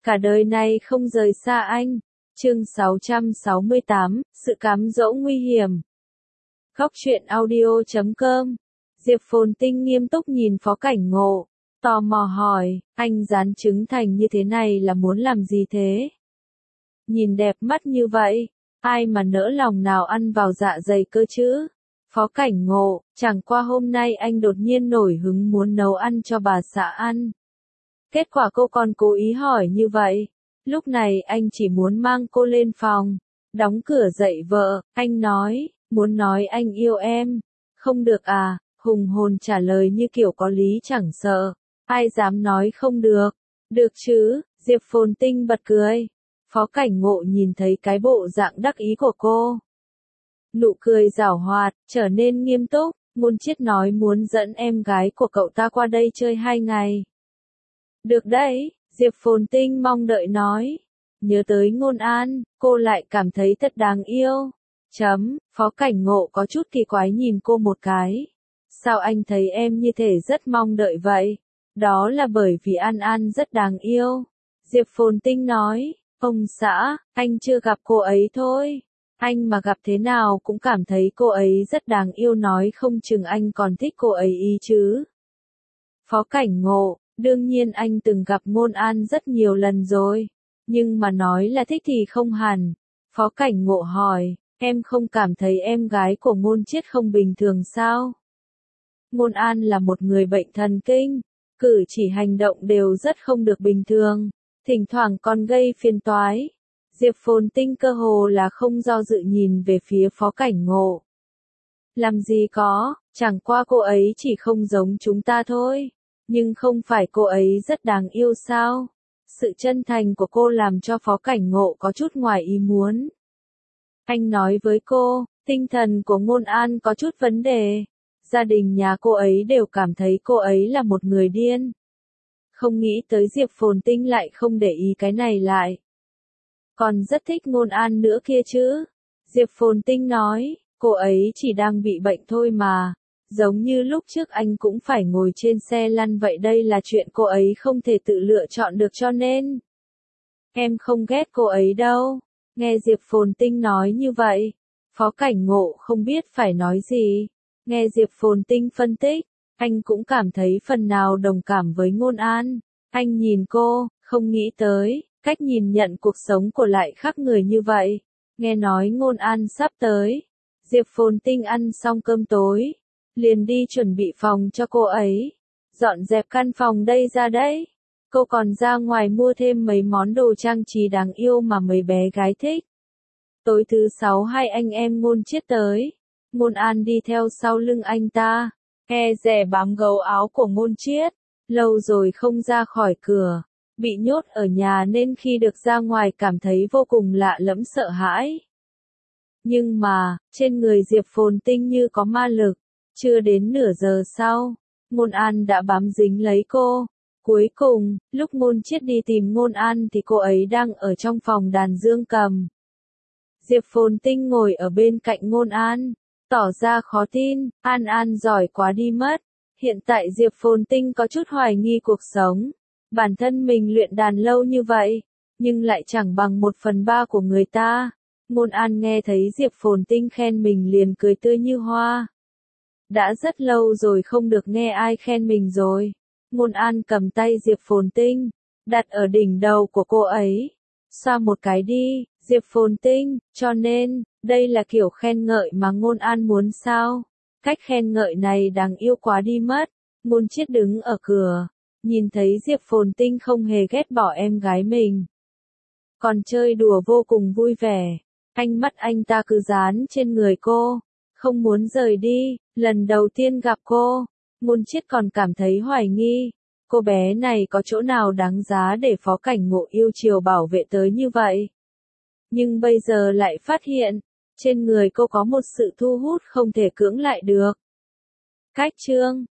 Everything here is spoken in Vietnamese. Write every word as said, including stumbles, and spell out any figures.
cả đời này không rời xa anh. Chương sáu trăm sáu mươi tám, sự cám dỗ nguy hiểm. Góc truyện audio chấm com. Diệp Phồn Tinh nghiêm túc nhìn Phó Cảnh Ngộ, tò mò hỏi, anh dán trứng thành như thế này là muốn làm gì thế? Nhìn đẹp mắt như vậy, ai mà nỡ lòng nào ăn vào dạ dày cơ chứ? Phó Cảnh Ngộ, chẳng qua hôm nay anh đột nhiên nổi hứng muốn nấu ăn cho bà xã ăn. Kết quả cô còn cố ý hỏi như vậy. Lúc này anh chỉ muốn mang cô lên phòng, đóng cửa dậy vợ, anh nói, muốn nói anh yêu em. Không được à, hùng hồn trả lời như kiểu có lý chẳng sợ. Ai dám nói không được? Được chứ, Diệp Phồn Tinh bật cười. Phó Cảnh Ngộ nhìn thấy cái bộ dạng đắc ý của cô. Nụ cười giảo hoạt, trở nên nghiêm túc, Ngôn Chiết nói muốn dẫn em gái của cậu ta qua đây chơi hai ngày. Được đấy, Diệp Phồn Tinh mong đợi nói. Nhớ tới Ngôn An, cô lại cảm thấy thật đáng yêu. Chấm, Phó Cảnh Ngộ có chút kỳ quái nhìn cô một cái. Sao anh thấy em như thể rất mong đợi vậy? Đó là bởi vì An An rất đáng yêu. Diệp Phồn Tinh nói, ông xã, anh chưa gặp cô ấy thôi. Anh mà gặp thế nào cũng cảm thấy cô ấy rất đáng yêu, nói không chừng anh còn thích cô ấy ý chứ. Phó Cảnh Ngộ, đương nhiên anh từng gặp Ngôn An rất nhiều lần rồi. Nhưng mà nói là thích thì không hẳn. Phó Cảnh Ngộ hỏi, em không cảm thấy em gái của Ngôn Chiết không bình thường sao? Ngôn An là một người bệnh thần kinh, cử chỉ hành động đều rất không được bình thường, thỉnh thoảng còn gây phiền toái. Diệp Phồn Tinh cơ hồ là không do dự nhìn về phía Phó Cảnh Ngộ. Làm gì có, chẳng qua cô ấy chỉ không giống chúng ta thôi. Nhưng không phải cô ấy rất đáng yêu sao? Sự chân thành của cô làm cho Phó Cảnh Ngộ có chút ngoài ý muốn. Anh nói với cô, tinh thần của Ngôn An có chút vấn đề. Gia đình nhà cô ấy đều cảm thấy cô ấy là một người điên. Không nghĩ tới Diệp Phồn Tinh lại không để ý cái này lại. Còn rất thích Ngôn An nữa kia chứ. Diệp Phồn Tinh nói, cô ấy chỉ đang bị bệnh thôi mà. Giống như lúc trước anh cũng phải ngồi trên xe lăn vậy, đây là chuyện cô ấy không thể tự lựa chọn được cho nên. Em không ghét cô ấy đâu. Nghe Diệp Phồn Tinh nói như vậy, Phó Cảnh Ngộ không biết phải nói gì. Nghe Diệp Phồn Tinh phân tích, anh cũng cảm thấy phần nào đồng cảm với Ngôn An. Anh nhìn cô, không nghĩ tới, cách nhìn nhận cuộc sống của lại khác người như vậy. Nghe nói Ngôn An sắp tới. Diệp Phồn Tinh ăn xong cơm tối, liền đi chuẩn bị phòng cho cô ấy. Dọn dẹp căn phòng đây ra đấy. Cô còn ra ngoài mua thêm mấy món đồ trang trí đáng yêu mà mấy bé gái thích. Tối thứ sáu hai anh em Ngôn Chiết tới. Ngôn An đi theo sau lưng anh ta, e dè bám gấu áo của Ngôn Chiết. Lâu rồi không ra khỏi cửa, bị nhốt ở nhà nên khi được ra ngoài cảm thấy vô cùng lạ lẫm sợ hãi. Nhưng mà, trên người Diệp Phồn Tinh như có ma lực. Chưa đến nửa giờ sau, Ngôn An đã bám dính lấy cô. Cuối cùng, lúc Ngôn Chiết đi tìm Ngôn An thì cô ấy đang ở trong phòng đàn dương cầm. Diệp Phồn Tinh ngồi ở bên cạnh Ngôn An, tỏ ra khó tin, An An giỏi quá đi mất. Hiện tại Diệp Phồn Tinh có chút hoài nghi cuộc sống. Bản thân mình luyện đàn lâu như vậy, nhưng lại chẳng bằng một phần ba của người ta. Ngôn An nghe thấy Diệp Phồn Tinh khen mình liền cười tươi như hoa. Đã rất lâu rồi không được nghe ai khen mình rồi. Ngôn An cầm tay Diệp Phồn Tinh, đặt ở đỉnh đầu của cô ấy. Xoa một cái đi, Diệp Phồn Tinh, cho nên, đây là kiểu khen ngợi mà Ngôn An muốn sao? Cách khen ngợi này đáng yêu quá đi mất. Ngôn Chiết đứng ở cửa, nhìn thấy Diệp Phồn Tinh không hề ghét bỏ em gái mình. Còn chơi đùa vô cùng vui vẻ. Ánh mắt anh ta cứ dán trên người cô, không muốn rời đi. Lần đầu tiên gặp cô, Ngôn Chiết còn cảm thấy hoài nghi. Cô bé này có chỗ nào đáng giá để Phó Cảnh Ngộ yêu chiều bảo vệ tới như vậy? Nhưng bây giờ lại phát hiện, trên người cô có một sự thu hút không thể cưỡng lại được. Cách chương